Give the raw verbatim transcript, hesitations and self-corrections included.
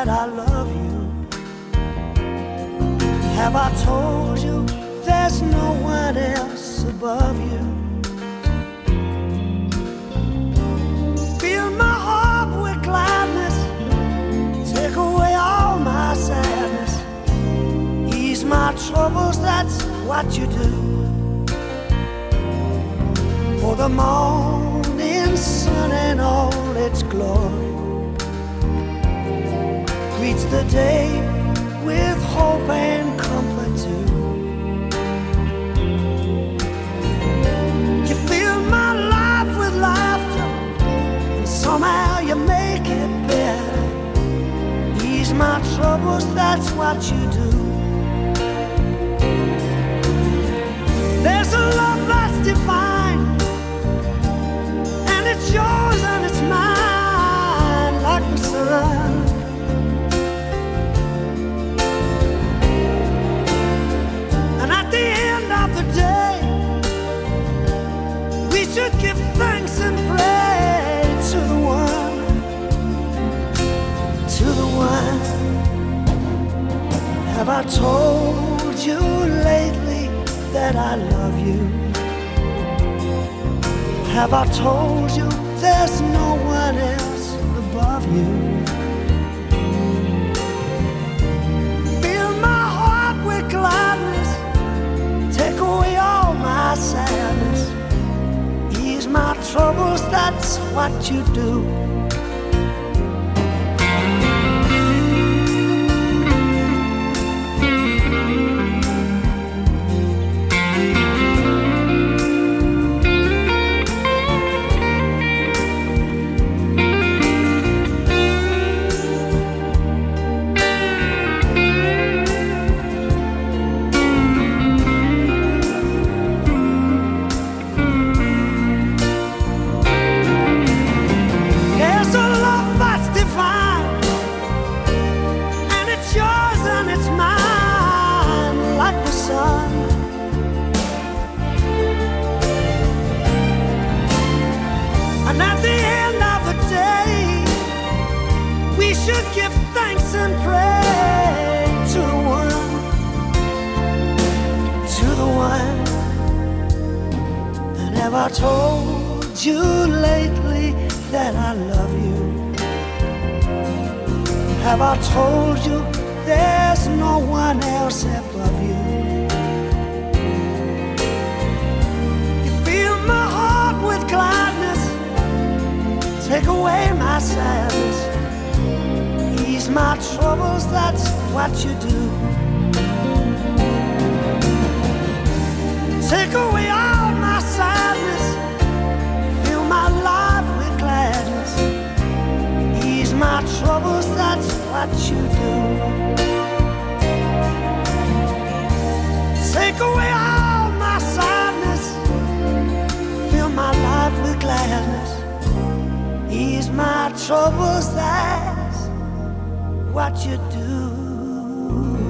that I love you? Have I told you there's no one else above you? Fill my heart with gladness, take away all my sadness, ease my troubles, that's what you do. For the morning sun and all its glory greets the day with hope and comfort too. You fill my life with laughter, and somehow you make it better. Ease my troubles, that's what you do. There's a love that's divine, and it's yours and it's mine, like the sun. At the end of the day, we should give thanks and pray to the one, to the one. Have I told you lately that I love you? Have I told you there's no one else above you? Fill my heart with gladness, take away all my sadness, ease my troubles, that's what you do. Should give thanks and pray to the one, to the one. And have I told you lately that I love you? Have I told you there's no one else above you? You fill my heart with gladness, take away my sadness, ease my troubles, that's what you do. Take away all my sadness, fill my life with gladness, ease my troubles, that's what you do. Take away all my sadness, fill my life with gladness, ease my troubles, that's what you do.